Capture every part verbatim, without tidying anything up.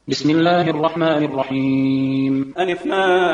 بسم الله الرحمن الرحيم. ألف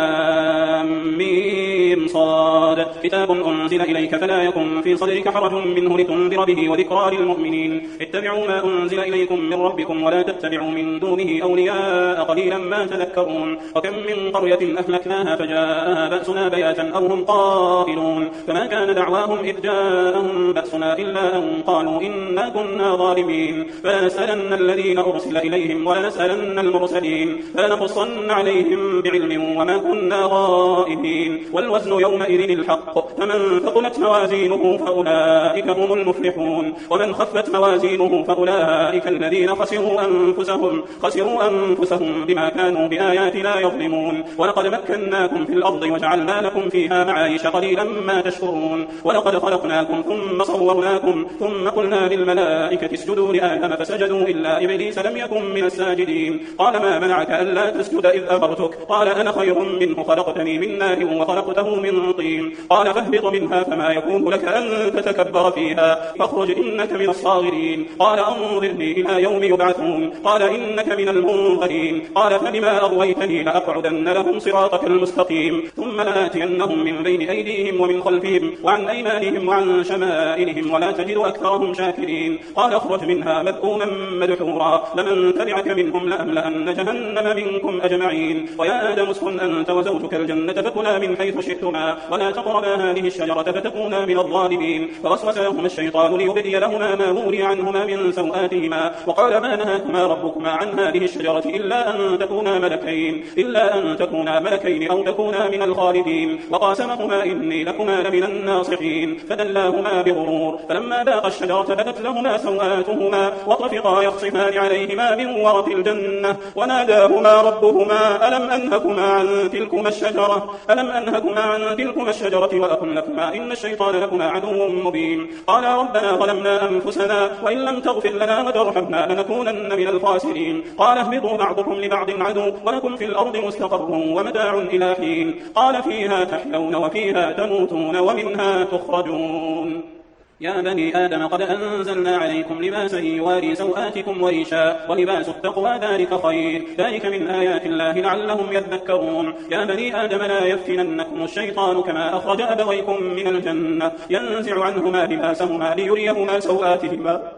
لام ميم صاد كتاب أنزل إليك فلا يكن في صدرك حرج منه لتنذر به وذكرى للمؤمنين. اتبعوا ما أنزل إليكم من ربكم ولا تتبعوا من دونه أولياء قليلا ما تذكرون. وكم من قرية أهلكناها فجاءها بأسنا بياتا أو هم قائلون فما كان دعواهم إذ جاءهم بأسنا إلا أن قالوا إنا كنا ظالمين. فلنسألن الذين أرسل إليهم ولنسألن المرسلين فلنقصن عليهم بعلم وما كنا غائبين. والوزن يومئذ الحق فمن ثقلت موازينه فأولئك هم المفلحون ومن خفت موازينه فأولئك الذين خسروا أنفسهم خسروا أنفسهم بما كانوا بآياتنا يظلمون. ولقد مكناكم في الأرض وجعلنا لكم فيها معايش قليلا ما تشكرون. ولقد خلقناكم ثم صورناكم ثم قلنا للملائكة اسجدوا لآدم فسجدوا إلا إبليس لم يكن من الساجدين. قال ما منعك ألا تسجد إذ أمرتك؟ قال أنا خير منه خلقتني من نار وخلقته من طين. قال فاهبط منها فما يكون لك أن تتكبر فيها فاخرج إنك من الصاغرين. قال أنظرني إلى يوم يبعثون. قال إنك من المنظرين. قال فبما أغويتني لأقعدن لهم صراطك المستقيم ثم لآتينهم من بين أيديهم ومن خلفهم وعن أيمانهم وعن شمائلهم ولا تجد أكثرهم شاكرين. قال اخرج منها مذءوما مدحورا لمن تبعك منهم لأملأن جهنم منكم أجمعين. ويا آدم اسكن أنت وزوجك الجنة فكلا من حيث شئتما ولا تقربا هذه الشجرة فتكونا من الظالمين. فوسوس لهما الشيطان ليبدي لهما ما وري عنهما من سوآتهما وقال ما نهاكما ربكما عن هذه الشجرة إلا أن تكونا ملكين إلا أن تكونا ملكين أو تكونا من الخالدين. وقاسمهما إني لكما لمن الناصحين فدلاهما بغرور فلما ذاقا الشجرة بدت لهما سوآتهما وطفقا يخصفان عليهما من ورق الجنة وناداهما ربهما ألم أنهكما عن تلكما الشجرة ألم أنهكما عن تلكما الشجرة وأقل لكما إن الشيطان لكما عدو مبين. قالا ربنا ظلمنا أنفسنا وإن لم تغفر لنا وترحمنا لنكونن من الخاسرين. قال اهبطوا بعضكم لبعض عدو ولكم في الأرض مستقر ومتاع إلى حين. قال فيها تحيون وفيها تموتون ومنها تخرجون. يا بني آدم قد أنزلنا عليكم لباسا يواري سوآتكم وريشا ولباس التقوى ذلك خير ذلك من آيات الله لعلهم يذكرون. يا بني آدم لا يفتننكم الشيطان كما أخرج أبويكم من الجنة ينزع عنهما لباسهما ليريهما سوآتهما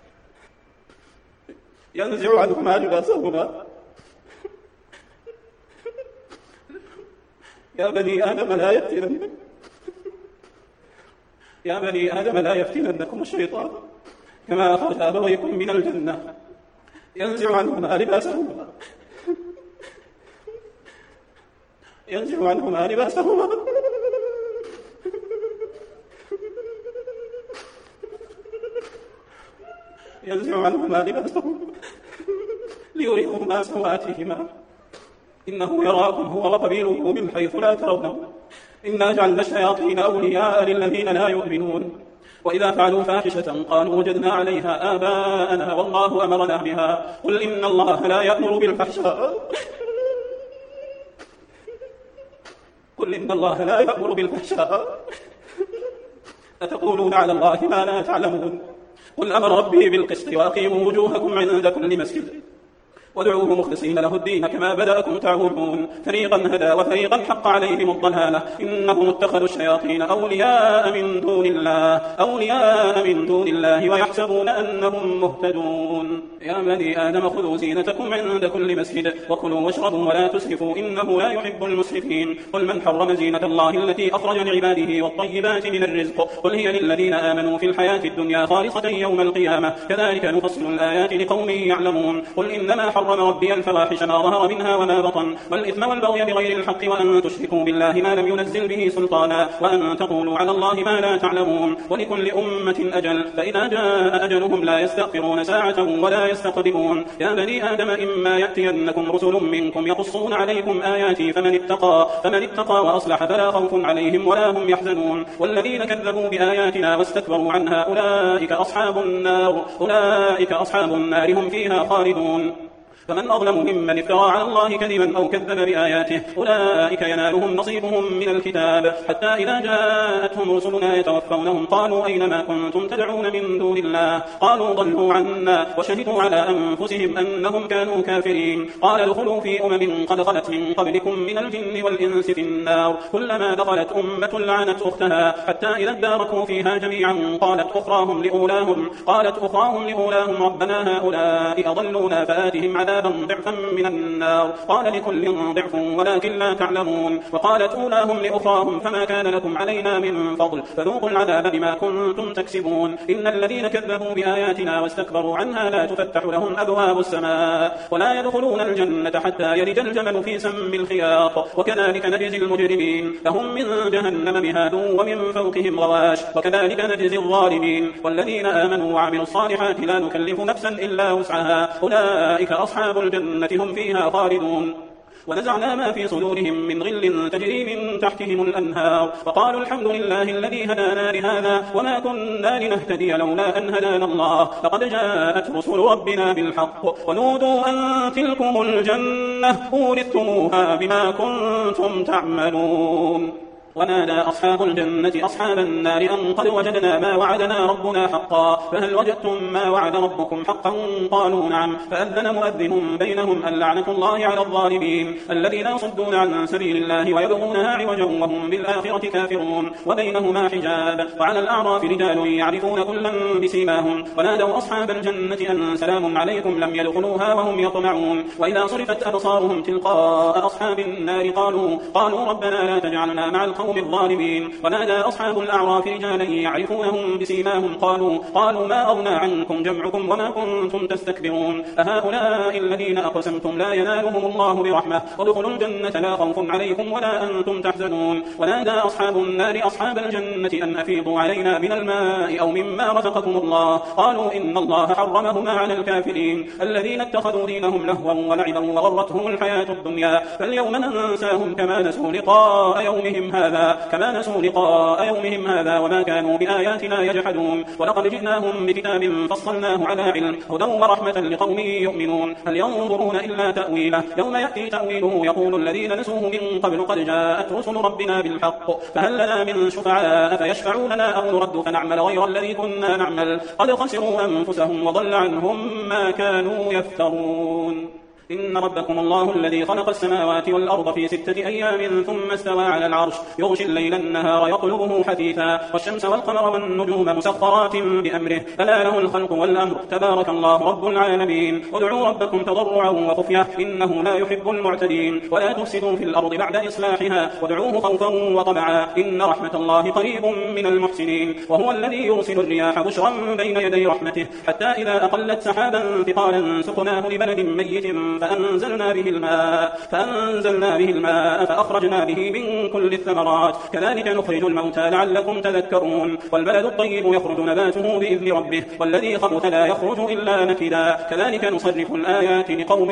ينزع عنهما لباسهما يا بني آدم لا يفتننكم يا بني آدم لا يفتننكم الشيطان كما أخرج أبويكم من الجنة ينزع عنهما لباسهما ينزع عنهما لباسهما ينزع عنهما لباسهما ليريهما سوآتهما إنه يراكم هو وقبيله من حيث لا ترونه إنا جعلنا الشياطين أولياء للذين لا يؤمنون. وإذا فعلوا فاحشة قالوا وجدنا عليها آباءنا والله أمرنا بها قل إن الله لا يأمر بالفحشاء قل إن الله لا يأمر بالفحشاء أتقولون على الله ما لا تعلمون. قل أمر ربي بالقسط وأقيموا وجوهكم عند كل مسجد وادعوه مخلصين له الدين كما بدأكم تعودون. فريقا هدى وفريقا حق عليهم الضلالة إنهم اتخذوا الشياطين أولياء من دون الله أولياء من دون الله ويحسبون أنهم مهتدون. يا بني آدم خذوا زينتكم عند كل مسجد وكلوا واشربوا ولا تسرفوا إنه لا يحب المسرفين. قل من حرم زينة الله التي أخرج لعباده والطيبات من الرزق قل هي للذين آمنوا في الحياة الدنيا خالصة يوم القيامة كذلك نفصل الآيات لقوم يعلمون. قل إنما حرم ربي الفواحش ما ظهر منها وما بطن والإثم والبغي بغير الحق وأن تشركوا بالله ما لم ينزل به سلطانا وأن تقولوا على الله ما لا تعلمون. ولكل أمة أجل فإذا جاء أجلهم لا يستغفرون ساعة ولا يستقدمون. يا بني آدم إما يأتينكم رسل منكم يقصون عليكم آياتي فمن اتقى فمن اتقى وأصلح فلا خوف عليهم ولا هم يحزنون. والذين كذبوا بآياتنا واستكبروا عنها أولئك أصحاب النار أولئك أصحاب النار هم فيها خالدون. فمن أظلم ممن افترى على الله كذبا أو كذب بآياته أولئك ينالهم نصيبهم من الكتاب حتى إذا جاءتهم رسلنا يتوفونهم قالوا أين ما كنتم تدعون من دون الله قالوا ضلوا عنا وشهدوا على أنفسهم أنهم كانوا كافرين قال ادخلوا في أمم قد خلت من قبلكم من الجن والإنس في النار كلما دخلت أمة لعنت أختها حتى إذا اداركوا فيها جميعا قالت أخراهم لأولاهم قالت أخراهم لأولاهم ربنا هؤلاء أضلونا فآتهم عذابا ضعفا من النار قال لكل ضعف ولكن لا تعلمون وقالت أولاهم لأخراهم فما كان لكم علينا من فضل فذوقوا العذاب بما كنتم تكسبون إن الذين كذبوا بآياتنا واستكبروا عنها لا تفتح لهم أبواب السماء ولا يدخلون الجنة حتى يلج الجمل في سم الخياط وكذلك نجزي المجرمين لهم من جهنم مهاد ومن فوقهم غواش وكذلك نجزي الظالمين والذين آمنوا وعملوا الصالحات لا نكلف نفسا إلا وسعها أولئك أصحاب الجنة هم فيها خالدون ونزعنا ما في صدورهم من غل تجري من تحتهم الأنهار وقالوا الحمد لله الذي هدانا لهذا وما كنا لنهتدي لولا أن هدانا الله لقد جاءت رسل ربنا بالحق ونودوا أن تلكم الجنة أورثتموها بما كنتم تعملون ونادى أصحاب الجنة أصحاب النار أن قد وجدنا ما وعدنا ربنا حقا فهل وجدتم ما وعد ربكم حقا قالوا نعم فأذن مؤذن بينهم اللعنة الله على الظالمين الذين يصدون عن سبيل الله ويبغونها عوجا وهم بالآخرة كافرون وبينهما حجاب وعلى الأعراف رجال يعرفون كلا بسيماهم ونادوا أصحاب الجنة أن سلام عليكم لم يدخلوها وهم يطمعون وإذا صرفت أبصارهم تلقاء أصحاب النار قالوا قالوا ربنا لا تجعلنا مع القوم الظالمين ونادى أصحاب الأعراف رجالا يعرفونهم بسيماهم قالوا قالوا ما أغنى عنكم جمعكم وما كنتم تستكبرون أهؤلاء الذين أقسمتم لا ينالهم الله برحمة ادخلوا الجنة لا خوف عليكم ولا أنتم تحزنون ونادى أصحاب النار أصحاب الجنة أن أفيضوا علينا من الماء أو مما رزقكم الله قالوا إن الله حرمهما على الكافرين الذين اتخذوا دينهم لهوا ولعبا وغرتهم الحياة الدنيا فاليوم ننساهم كما نسوا لقاء يومهم هذا كما نسوا لقاء يومهم هذا وما كانوا بآياتنا يجحدون ولقد جئناهم بكتاب فصلناه على علم هدى ورحمة لقوم يؤمنون هل ينظرون إلا تأويله يوم يأتي تأويله يقول الذين نسوه من قبل قد جاءت رسل ربنا بالحق فهل لنا من شفعاء فيشفعوا لنا أو نرد فنعمل غير الذي كنا نعمل قد خسروا أنفسهم وضل عنهم ما كانوا يفترون إن ربكم الله الذي خلق السماوات والأرض في ستة أيام ثم استوى على العرش يغشي الليل النهار يطلبه حثيثا والشمس والقمر والنجوم مسخرات بأمره ألا له الخلق والأمر تبارك الله رب العالمين ادعوا ربكم تضرعا وخفية إنه لا يحب المعتدين ولا تفسدوا في الأرض بعد إصلاحها وادعوه خوفا وطمعا إن رحمة الله قريب من المحسنين وهو الذي يرسل الرياح بشرا بين يدي رحمته حتى إذا أقلت سحابا ثقالا سقناه لبلد ميت فأنزلنا به الماء فأنزلنا به الماء فأخرجنا به من كل الثمرات كذلك نخرج الموتى لعلكم تذكرون والبلد الطيب يخرج نباته بإذن ربه والذي خبث لا يخرج إلا نكدا كذلك نصرف الآيات لقوم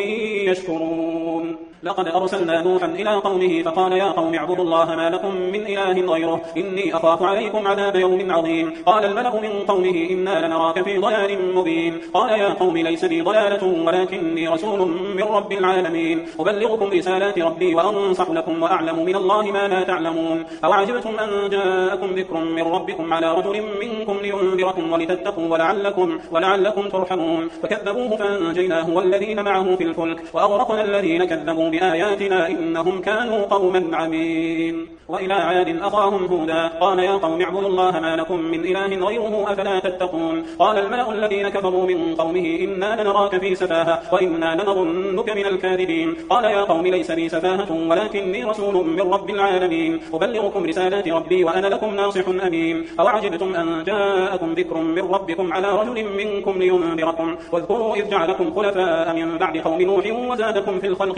يشكرون لقد أرسلنا نوحا إلى قومه فقال يا قوم اعبدوا الله ما لكم من إله غيره إني أخاف عليكم عذاب يوم عظيم قال الملأ من قومه إنا لنراك في ضلال مبين قال يا قوم ليس بي ضلالة ولكني رسول من رب العالمين أبلغكم رسالات ربي وأنصح لكم وأعلم من الله ما لا تعلمون أو عجبتم أن جاءكم ذكر من ربكم على رجل منكم لينذركم ولتتقوا ولعلكم, ولعلكم ترحمون فكذبوه فأنجيناه والذين معه في الفلك وأغرقنا الذين كذبوا بآياتنا إنهم كانوا قوما عمين وإلى عاد أخاهم هودا قال يا قوم اعبدوا الله ما لكم من إله غيره أفلا تتقون قال الملأ الذين كفروا من قومه إنا لنراك في سفاهة وإنا لنظنك من الكاذبين قال يا قوم ليس بي سفاهة ولكني رسول من رب العالمين أبلغكم رسالات ربي وأنا لكم ناصح أمين أو عجبتم أن جاءكم ذكر من ربكم على رجل منكم لينذركم واذكروا إذ جعلكم خلفاء من بعد قوم نوح وزادكم في الخلق بسطة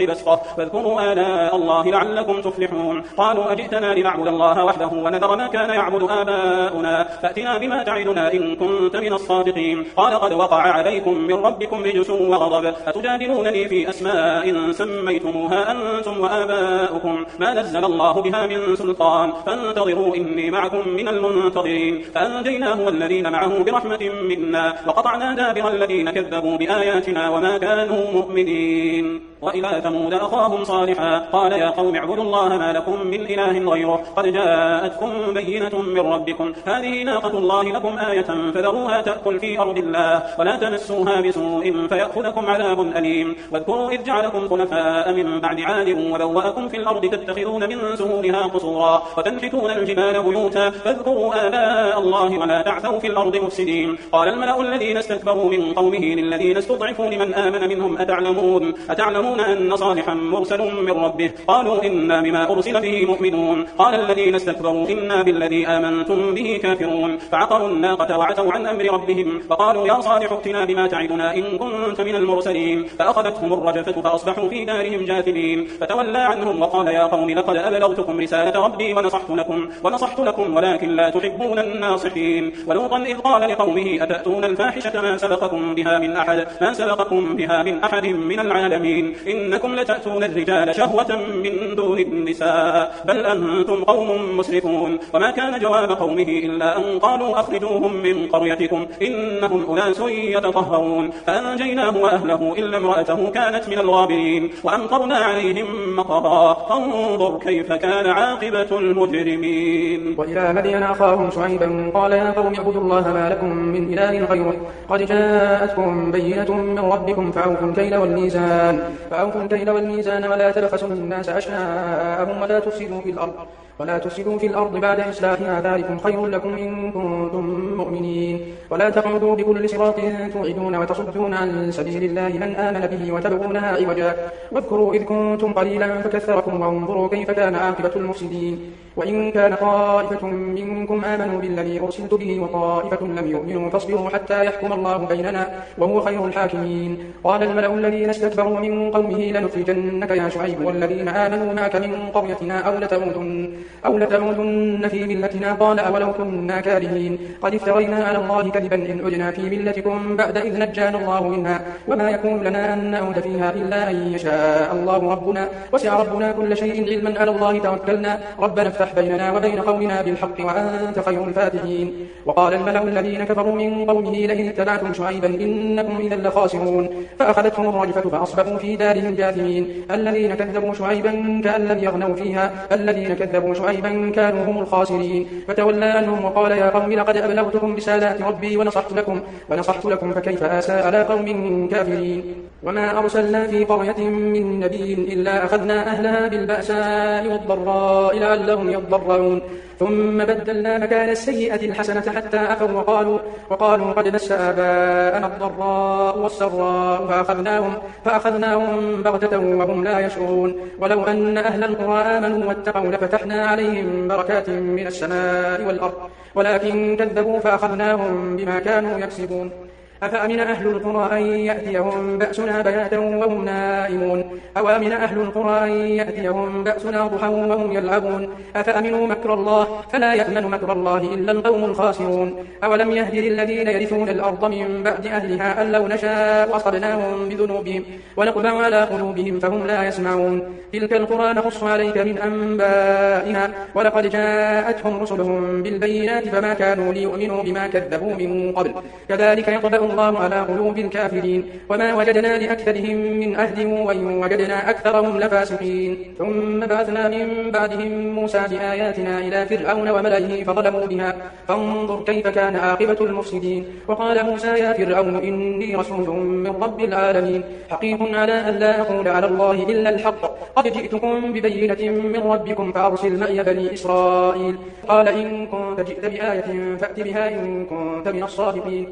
فاذكروا آلاء الله لعلكم تفلحون. قالوا أجئتنا لنعبد الله وحده ونذر ما كان يعبد آباؤنا فأتنا بما تعدنا إن كنت من الصادقين. قال قد وقع عليكم من ربكم رجس وغضب أتجادلونني في أسماء سميتموها أنتم وآباؤكم ما نزل الله بها من سلطان فانتظروا إني معكم من المنتظرين. فأنجيناه والذين معه برحمة منا وقطعنا دابر الذين كذبوا بآياتنا وما كانوا مؤمنين. وإلى ثمود أخاهم صالحا قال يا قوم اعبدوا الله ما لكم من إله غيره قد جاءتكم بينة من ربكم هذه ناقة الله لكم آية فذروها تأكل في أرض الله ولا تمسوها بسوء فيأخذكم عذاب أليم. واذكروا إذ جعلكم خلفاء من بعد عاد وبوأكم في الأرض تتخذون من سهولها قصورا وتنحتون الجبال بيوتا فاذكروا آلاء الله ولا تعثوا في الأرض مفسدين. قال الملأ الذين استكبروا من قومه للذين استضعفوا لمن آمن منهم أتعلمون أتعلمون أن صالحا مرسل من ربه قالوا إنا بما أرسل به مؤمنون. قال الذين استكبروا إنا بالذي آمنتم به كافرون. فعقروا الناقة وعتوا عن أمر ربهم فقالوا يا صالح ائتنا بما تعدنا إن كنت من المرسلين. فأخذتهم الرجفة فأصبحوا في دارهم جاثمين. فتولى عنهم وقال يا قوم لقد أبلغتكم رسالة ربي ونصحت لكم ونصحت لكم ولكن لا تحبون الناصحين. ولوطا إذ قال لقومه أتأتون الفاحشة ما سبقكم بها من أحد ما سبقكم بها من أحد من العالمين إنكم لتأتون الرجال شهوة من دون النساء بل أنتم قوم مسرفون. وما كان جواب قومه إلا أن قالوا أخرجوهم من قريتكم إنهم أناس يتطهرون. فأنجيناه وأهله إلا امرأته كانت من الغابرين وأمطرنا عليهم مطرا فانظر كيف كان عاقبة المجرمين. وإلى مدين أخاهم شعيبا قال يا قوم اعبدوا الله ما لكم من إله غيره قد جاءتكم بينة من ربكم فأوفوا الكيل والميزان فأوفوا الكيل والميزان ولا تبخسوا الناس أشياءهم ولا تفسدوا في الأرض ولا تفسدوا في الأرض بعد إصلاحها ذلكم خير لكم إن كنتم مؤمنين. ولا تقعدوا بكل صراط توعدون وتصدون عن سبيل الله من آمن به وتبغونها عوجا واذكروا إذ كنتم قليلا فكثركم وانظروا كيف كان عاقبة المفسدين. وإن كان طائفة منكم آمنوا بالذي أرسلت به وطائفة لم يؤمنوا فاصبروا حتى يحكم الله بيننا وهو خير الحاكمين. قال الملأ الذين استكبروا من قومه لنخرجنك يا شعيب والذين آمنوا معك من قريتنا أو لتعودن أو لتعودن في ملتنا قال أولو كنا كارهين قد افترينا على الله كذبا إن عدنا في ملتكم بعد إذ نجانا الله منها وما يكون لنا أن نعود فيها إلا أن يشاء الله ربنا وسع ربنا كل شيء علما على الله توكلنا ربنا افتح بيننا وبين قومنا بالحق وأنت خير الفاتحين. وقال الملأ الذين كفروا من قومه لئن اتبعتم شعيبا إنكم إذا لخاسرون. فأخذتهم الرجفة فأصبحوا في دارهم جاثمين. الذين كذبوا شعيبا كأن لم يغنوا فيها الذين كذبوا شعيبا كانوا هم الخاسرين. فتولى عنهم وقال يا قوم لقد أبلغتكم رسالات ربي ونصحت لكم ونصحت لكم فكيف آسى على قوم كافرين. وما أرسلنا في قرية من نبي إلا أخذنا أهلها بالبأساء والضراء لعلهم يضرعون ثم بدلنا مكان السيئة الحسنة حتى أخوا وقالوا, وقالوا قد مس آباءنا الضراء والسراء فأخذناهم, فأخذناهم بغتة وهم لا يشعرون. ولو أن أهل القرى آمنوا واتقوا لفتحنا عليهم بركات من السماء والأرض ولكن كذبوا فأخذناهم بما كانوا يكسبون. أفأمن أهل القرى أن يأتيهم بأسنا بياتا وهم نائمون أو أمن أهل القرى أن يأتيهم بأسنا ضحى وهم يلعبون أفأمنوا مكر الله فلا يأمن مكر الله إلا القوم الخاسرون. أولم يهد للذين يرثون الأرض من بعد أهلها أن لو نشاء أصبناهم بذنوبهم ونطبع على قلوبهم فهم لا يسمعون. تلك القرى نقص عليك من أنبائها ولقد جاءتهم رسلهم بالبينات فما كانوا ليؤمنوا بما كذبوا من قبل كذلك يطبع الله على قلوب الكافرين. وما وجدنا لأكثرهم من أهل وإن وجدنا أكثرهم لفاسقين. ثم بعثنا من بعدهم موسى بآياتنا إلى فرعون وملئه فظلموا بها فانظر كيف كان عاقبة المفسدين. وقال موسى يا فرعون إني رسول من رب العالمين حقيق على أن لا أقول على الله إلا الحق قد جئتكم ببينة من ربكم فأرسل معي بني إسرائيل. قال إن كنت جئت بآية فأت بها إن كنت من الصادقين.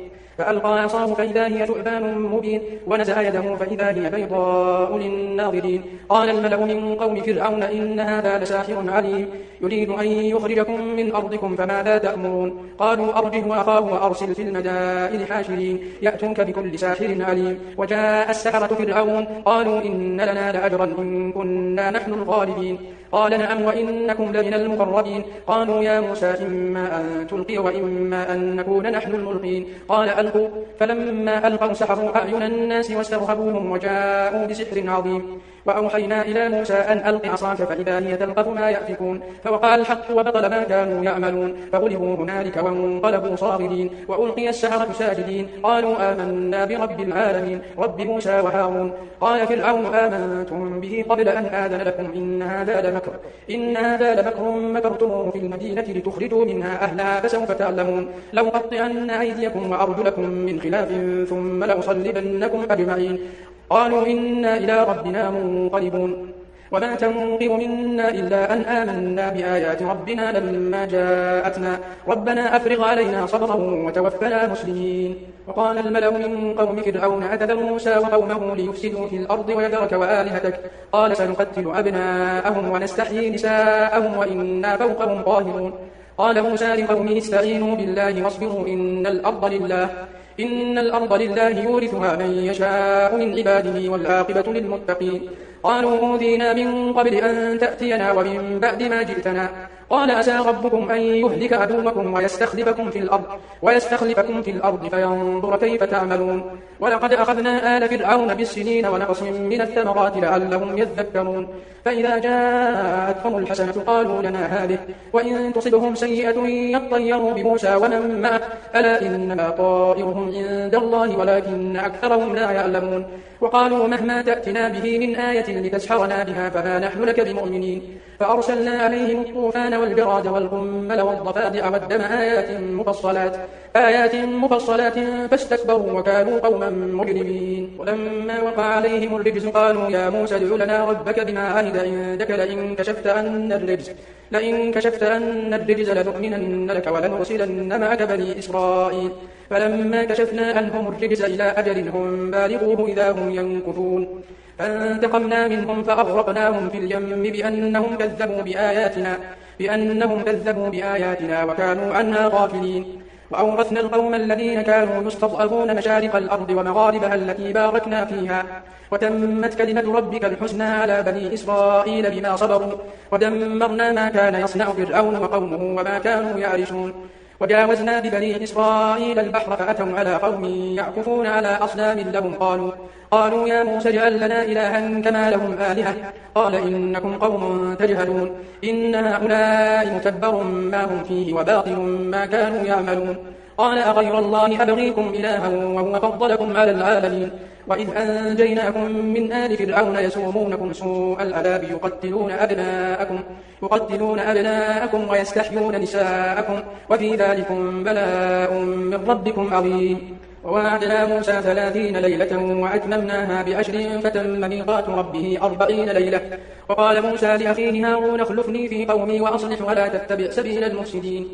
فألقى عصاه فإذا هي ثعبان مبين ونزع يده فإذا هي بيضاء للناظرين قال الملأ من قوم فرعون إن هذا لساحر عليم يريد أن يخرجكم من أرضكم فماذا تأمرون قالوا أرجه وأخاه وأرسل في المدائن حاشرين يأتوك بكل ساحر عليم وجاء السحرة فرعون قالوا إن لنا لأجرا إن كنا نحن الغالبين قال نعم وإنكم لمن المقربين قالوا يا موسى إما أن تلقي وإما أن نكون نحن الملقين قال ألقوا فلما ألقوا سحروا أعين الناس واسترهبوهم وجاءوا بسحر عظيم وأوحينا إلى موسى أن ألق عصاك فإذا هي تلقف ما يأفكون فوقع الحق وبطل ما كانوا يعملون فغلبوا هنالك وانقلبوا صاغرين وألقي السحرة ساجدين قالوا آمنا برب العالمين رب موسى وهارون قال فرعون آمنتم به قبل أن آذن لكم إن هذا لمكر إن هذا لمكر مكرتموه في المدينة لتخرجوا منها أهلها فسوف تعلمون لأقطعن أيديكم وأرجلكم من خلاف ثم لأصلبنكم أجمعين قالوا إنا إلى ربنا منقلبون وما تنقم منا إلا أن آمنا بآيات ربنا لما جاءتنا ربنا أفرغ علينا صبرا وتوفنا مسلمين وقال الملأ من قوم فرعون أتذر موسى وقومه ليفسدوا في الأرض ويذرك وآلهتك قال سنقتل أبناءهم ونستحيي نساءهم وإنا فوقهم قاهرون قال موسى لقومه استعينوا بالله واصبروا إن الأرض لله إن الأرض لله يورثها من يشاء من عباده والعاقبة للمتقين قالوا أوذينا من قبل أن تأتينا ومن بعد ما جئتنا قال عسى ربكم أن يهلك عدوكم ويستخلفكم في الأرض ويستخلفكم في الأرض فينظر كيف تعملون ولقد أخذنا آل فرعون بالسنين ونقص من الثمرات لعلهم يذكرون فإذا جاءتهم الحسنة قالوا لنا هذه وإن تصبهم سيئة يطيروا بموسى ومن معه ألا إنما طائرهم عند الله ولكن أكثرهم لا يعلمون وقالوا مهما تأتنا به من آية لتسحرنا بها فما نحن لك بمؤمنين فأرسلنا عليهم الطوفان والجراد والقمل والضفادع والدم آيات مفصلات آيات مفصلات فاستكبروا وكانوا قوما مجرمين ولما وقع عليهم الرجز قالوا يا موسى ادع لنا ربك بما عهد عندك لئن كشفت عنا الرجز لئن كشفت عنا الرجز لنؤمنن لك ولنرسلن معك بني إسرائيل فلما كشفنا عنهم الرجز إلى أجل هم بالغوه إذا هم ينكثون فانتقمنا منهم فأغرقناهم في اليم بأنهم كذبوا بآياتنا بأنهم كذبوا بآياتنا وكانوا عنها غافلين وأورثنا القوم الذين كانوا يستضعفون مشارق الأرض ومغاربها التي باركنا فيها وتمت كلمة ربك الحسنى على بني إسرائيل بما صبروا ودمرنا ما كان يصنع فرعون وقومه وما كانوا يعرشون وجاوزنا ببني إسرائيل البحر فأتوا على قوم يعكفون على أصنام لهم قالوا قالوا يا موسى اجعل لنا إلها كما لهم آلهة قال إنكم قوم تجهلون إن هؤلاء متبر ما هم فيه وباطل ما كانوا يعملون قال أغير الله أبغيكم إلها وهو فضلكم على العالمين وإذ أنجيناكم من آل فرعون يسومونكم سوء العذاب يقتلون أبناءكم يقتلون أبناءكم ويستحيون نساءكم وفي ذلكم بلاء من ربكم عظيم ووعدنا موسى ثلاثين ليلة وأتممناها بعشر فتم ميقات ربه أربعين ليلة وقال موسى لأخيه هارون اخلفني في قومي وأصلح ولا تتبع سبيل المفسدين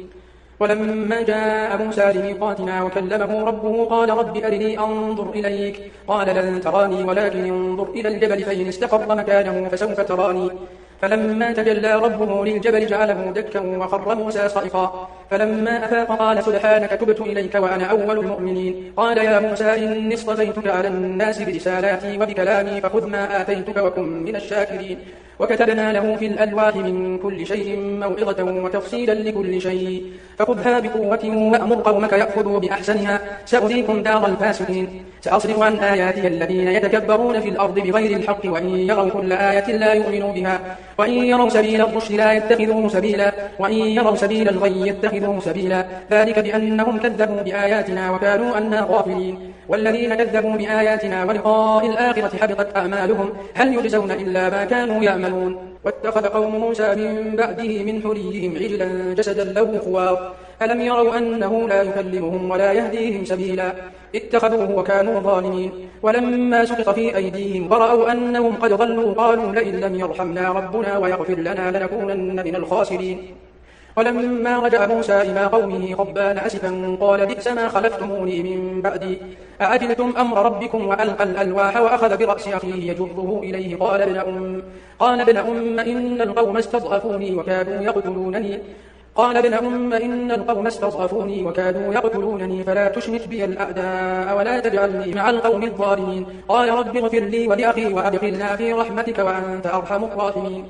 ولما جاء موسى لميقاتنا وكلمه ربه قال رب أرني أنظر إليك قال لن تراني ولكن انظر إلى الجبل فإن استقر مكانه فسوف تراني فلما تجلى ربه للجبل جعله دكا وخر موسى صعقا فلما أفاق قال سبحانك تبت إليك وأنا أول المؤمنين قال يا موسى إني اصطفيتك على الناس برسالاتي وبكلامي فخذ ما آتيتك وكن من الشاكرين وكتبنا له في الألواح من كل شيء موعظة وتفصيلا لكل شيء فخذها بقوة وأمر قومك يأخذوا بأحسنها سأريكم دار الفاسقين سأصرف عن آياتي الذين يتكبرون في الأرض بغير الحق وإن يروا كل آية لا يؤمنوا بها وإن يروا سبيل الرشد لا يتخذوه سبيلا وإن يروا سبيل الغي يتخذوه سبيلا ذلك بأنهم كذبوا بآياتنا وكانوا عنها غافلين والذين كذبوا بآياتنا ولقاء الآخرة حبطت أعمالهم هل يجزون إلا ما كانوا يعملون واتخذ قوم موسى من بعده من حليهم عجلا جسدا له خوار ألم يروا أنه لا يكلمهم ولا يهديهم سبيلا اتخذوه وكانوا ظالمين ولما سقط في أيديهم ورأوا أنهم قد ضلوا قالوا لئن لم يرحمنا ربنا ويغفر لنا لنكونن من الخاسرين ولما رجع موسى إلى قومه غضبان أسفا قال بئس ما خلفتموني من بعدي أعجلتم أمر ربكم وألقى الألواح وأخذ برأس أخيه يجره إليه قال ابن أم قال ابن أم إن القوم استضعفوني وكادوا يقتلونني قال ابن أم إن القوم استضعفوني وكادوا يقتلونني فلا تشمت بي الأعداء ولا تجعلني مع القوم الظالمين قال رب اغفر لي ولأخي وأدخلنا في رحمتك وأنت أرحم الراحمين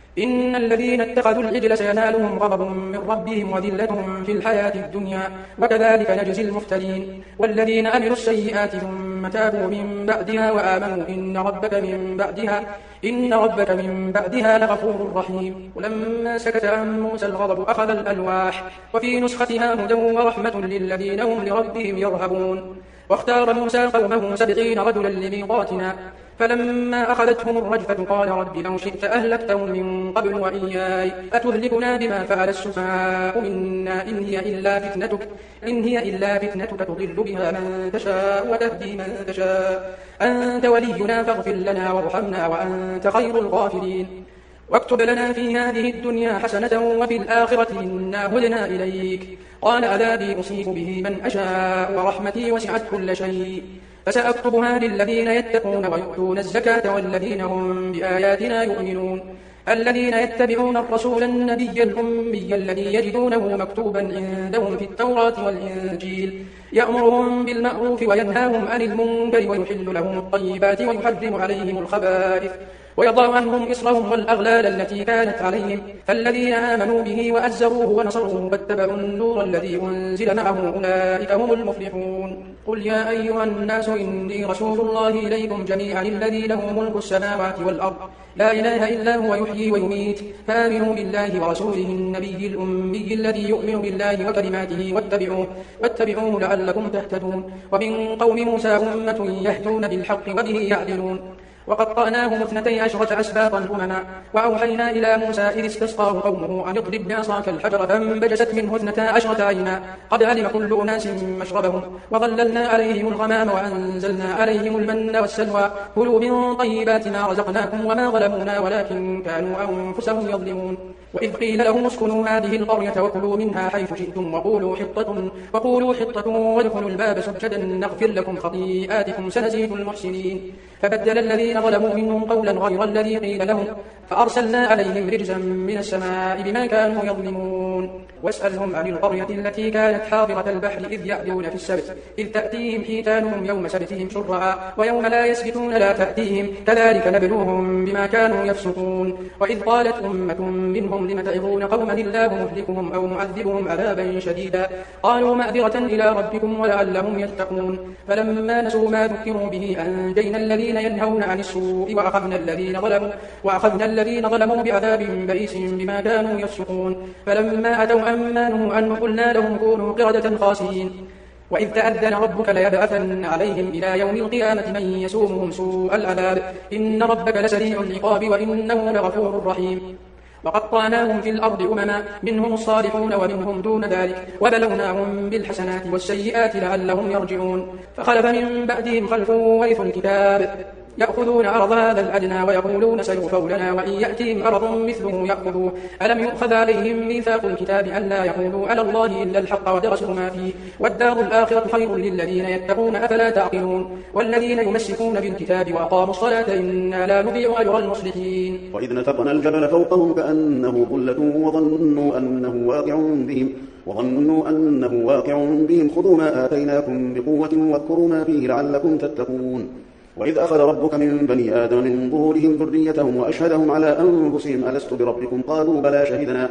إن الذين اتخذوا العجل سينالهم غضب من ربهم وذلتهم في الحياة الدنيا وكذلك نجزي المفترين والذين عملوا السيئات ثم تابوا من بعدها وآمنوا إن ربك من بعدها إن ربك من بعدها لغفور رحيم ولما سكت عن موسى الغضب أخذ الألواح وفي نسختها هدى ورحمة للذين هم لربهم يرهبون واختار موسى قومه سبعين رجلا لميقاتنا فلما أخذتهم الرجفة قال رب لو شئت أهلكتهم من قبل وإياي أتهلكنا بما فعل السفهاء منا إن هي إلا فتنتك إن هي إلا فتنتك تضل بها من تشاء وتهدي من تشاء أنت ولينا فاغفر لنا وارحمنا وأنت خير الغافرين واكتب لنا في هذه الدنيا حسنة وفي الآخرة إنا هدنا إليك قال عذابي أصيب به من أشاء ورحمتي وسعت كل شيء فسأكتبها للذين يتقون ويؤتون الزكاة والذين هم بآياتنا يؤمنون الذين يتبعون الرسول النبي الأمي الذي يجدونه مكتوبا عندهم في التوراة والإنجيل يأمرهم بالمعروف وينهاهم عن المنكر ويحل لهم الطيبات ويحرم عليهم الخبائث ويضع عنهم إصرهم والأغلال التي كانت عليهم فالذين آمنوا به وأزروه ونصروه واتبعوا النور الذي أنزل معه أولئك هم المفلحون قل يا أيها الناس إني رسول الله إليكم جميعا الذي له ملك السماوات والأرض لا إله إلا هو يحيي ويميت فآمنوا بالله ورسوله النبي الأمي الذي يؤمن بالله وكلماته واتبعوه, واتبعوه لعلكم تهتدون ومن قوم موسى أمة يهدون بالحق وبه يعدلون وقطعناهم اثنتي عشرة أسباطا أمما وأوحينا إلى موسى إذ استسقاه قومه أن اضرب بعصاك الحجر فانبجست منه اثنتا عشرة عينا قد علم كل أناس مشربهم وظللنا عليهم الغمام وأنزلنا عليهم المن والسلوى كلوا من طيبات ما رزقناكم وما ظلمونا ولكن كانوا أنفسهم يظلمون وإذ قيل لهم اسكنوا هذه القرية وكلوا منها حيث شئتم وقولوا حطة وقولوا حطة وادخلوا الباب سجدا نغفر لكم خطيئاتكم سنزيد المحسنين فبدل الذين ظلموا منهم قولا غير الذي قيل لهم فأرسلنا عليهم رجزا من السماء بما كانوا يظلمون واسألهم عن القرية التي كانت حاضرة البحر إذ يعدون في السبت إذ تأتيهم حيتانهم يوم سبتهم شرعا ويوم لا يسبتون لا تأتيهم كذلك نبلوهم بما كانوا يفسقون وإذ قالت أمة منهم لم تعظون قوما الله مهلكهم أو معذبهم عذابا شديدا قالوا معذرة إلى ربكم ولعلهم يتقون فلما نسوا ما ذكروا به أنجينا الذين ينهون عن السوء وأخذنا الذين ظلموا وأخذنا الذين ظلموا بعذاب بئيس بما كانوا يفسقون فلما أتوا عما نهوا عنه قلنا لهم كونوا قردة خاسئين وإذ تأذن ربك ليبعثن عليهم إلى يوم القيامة من يسومهم سوء العذاب إن ربك لسريع العقاب وإنه لغفور رحيم وقطعناهم في الأرض أمما منهم الصالحون ومنهم دون ذلك وبلوناهم بالحسنات والسيئات لعلهم يرجعون فخلف من بعدهم خلف ورثوا الكتاب يأخذون عرض هذا الأدنى ويقولون سيغفر لنا وإن يأتيهم عرض مثله يأخذوه ألم يؤخذ عليهم ميثاق الكتاب ألا يقولوا على الله إلا الحق ودرسوا ما فيه والدار الآخرة خير للذين يتقون أفلا تعقلون والذين يمسكون بالكتاب وأقاموا الصلاة إنا لا نضيع أجر المصلحين وإذ نتقنا الجبل فوقهم كأنه ظلة وظنوا أنه واقع بهم وظنوا أنه واقع بهم خذوا ما آتيناكم بقوة واذكروا ما فيه لعلكم تتقون وإذ أخذ ربك من بني آدم من ظهورهم ذريتهم وأشهدهم على أنفسهم ألست بربكم قالوا بلى شهدنا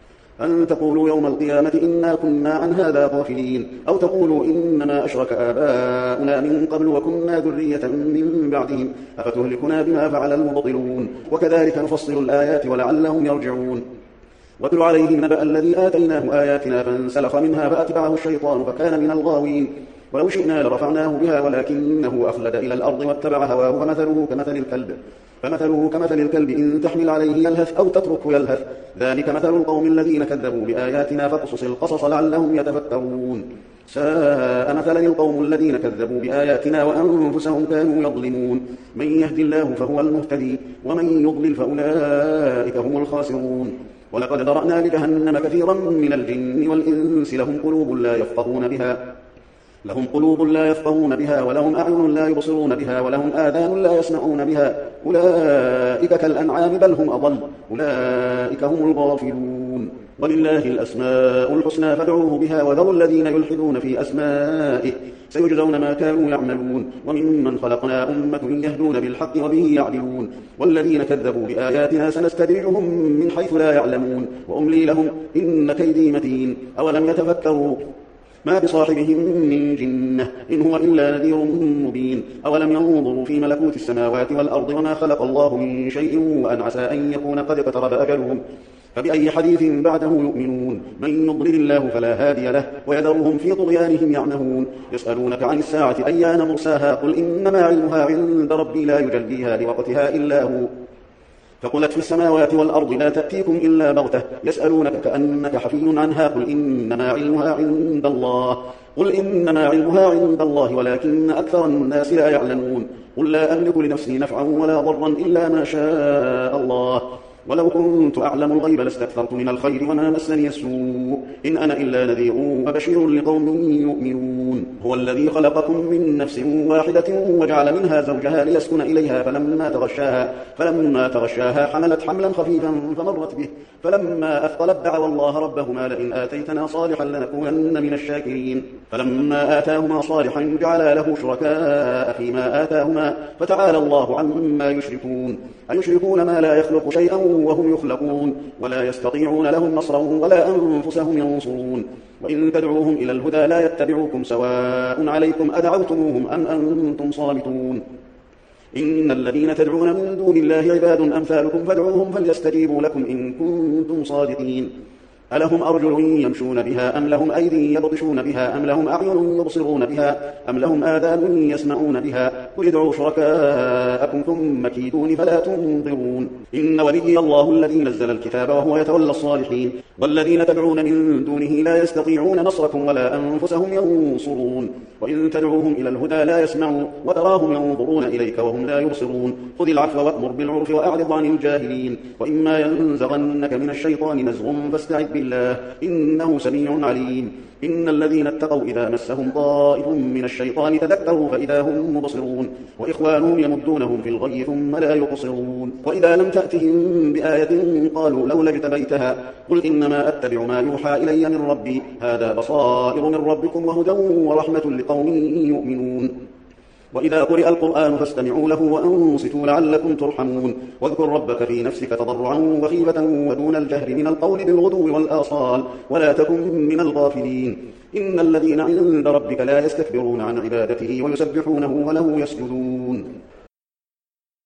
أن تقولوا يوم القيامة إنا كنا عن هذا غافلين أو تقولوا إنما أشرك آباؤنا من قبل وكنا ذرية من بعدهم أفتهلكنا بما فعل المبطلون وكذلك نفصل الآيات ولعلهم يرجعون واتل عليهم نبأ الذي آتيناه آياتنا فانسلخ منها فأتبعه الشيطان فكان من الغاوين ولو شئنا لرفعناه بها ولكنه أخلد إلى الأرض واتبع هواه فمثله كمثل الكلب فمثله كمثل الكلب إن تحمل عليه يلهث أو تتركه يلهث ذلك مثل القوم الذين كذبوا بآياتنا فاقصص القصص لعلهم يتفكرون ساء مثلا القوم الذين كذبوا بآياتنا وأنفسهم كانوا يظلمون من يهد الله فهو المهتدي ومن يضلل فأولئك هم الخاسرون ولقد ذرأنا لجهنم كثيرا من الجن والإنس لهم قلوب لا يفقهون بها لهم قلوب لا يفقهون بها ولهم أعين لا يبصرون بها ولهم آذان لا يسمعون بها أولئك كالأنعام بل هم أضل أولئك هم الغافلون ولله الأسماء الحسنى فادعوه بها وذروا الذين يلحدون في أسمائه سيجزون ما كانوا يعملون وممن خلقنا أمة يهدون بالحق وبه يعدلون والذين كذبوا بآياتنا سنستدرجهم من حيث لا يعلمون وأملي لهم إن كيدي متين أولم يتفكروا ما بصاحبهم من جنة إن هو إلا نذير مبين أولم ينظروا في ملكوت السماوات والأرض وما خلق الله من شيء وأن عسى أن يكون قد اقترب أجلهم فبأي حديث بعده يؤمنون من يضلل الله فلا هادي له ويذرهم في طغيانهم يعمهون يسألونك عن الساعة أيان مرساها قل إنما علمها عند ربي لا يجليها لوقتها إلا هو فقلت في السماوات والأرض لا تأتيكم إلا بغتة يسألونك كأنك حفي عنها قل إنما علمها عند الله قل إنما علمها عند الله ولكن أكثر الناس لا يعلمون قل لا أملك لنفسي نفعا ولا ضرا إلا ما شاء الله ولو كنت أعلم الغيب لاستكثرت من الخير وما مسني السوء إن أنا إلا نذير وبشير لقوم يؤمنون هو الذي خلقكم من نفس واحدة وجعل منها زوجها ليسكن إليها فلما تغشاها, فلما تغشاها حملت حملا خفيفا فمرت به فلما أثقلت دعوا الله ربهما لئن آتيتنا صالحا لنكونن من الشاكرين فلما آتاهما صالحا جعلا له شركاء فيما آتاهما فتعالى الله عما يشركون أيشركون ما لا يخلق شيئا وهم يخلقون ولا يستطيعون لهم نصرا ولا أنفسهم ينصرون وإن تدعوهم إلى الهدى لا يتبعوكم سواء عليكم أدعوتموهم أم أنتم صامتون إن الذين تدعون من دون الله عباد أمثالكم فادعوهم فليستجيبوا لكم إن كنتم صادقين ألهم أرجل يمشون بها أم لهم أيدي يبطشون بها أم لهم أعين يبصرون بها أم لهم آذان يسمعون بها قل ادعوا شركاءكم ثم كيدون فلا تنظرون إن ولي الله الذي نزل الكتاب وهو يتولى الصالحين والذين تدعون من دونه لا يستطيعون نصركم ولا أنفسهم ينصرون وإن تدعوهم إلى الهدى لا يسمعوا وتراهم ينظرون إليك وهم لا يبصرون خذ العفو وأمر بالعرف وأعرض عن الجاهلين وإما ينزغنك من الشيطان نزغ فاستعذ بالله إنه سميع عليم إن الذين اتقوا إذا مسهم طائف من الشيطان تذكروا فإذا هم مبصرون وإخوانهم يمدونهم في الغي ثم لا يقصرون وإذا لم تأتهم بآية قالوا لولا اجتبيتها قل إنما أتبع ما يوحى إلي من ربي هذا بصائر من ربكم وهدى ورحمة لقوم يؤمنون وإذا قرئ القرآن فاستمعوا له وأنصتوا لعلكم ترحمون واذكر ربك في نفسك تضرعا وخيفة ودون الجهر من القول بالغدو والآصال ولا تكن من الغافلين إن الذين عند ربك لا يستكبرون عن عبادته ويسبحونه وله يسجدون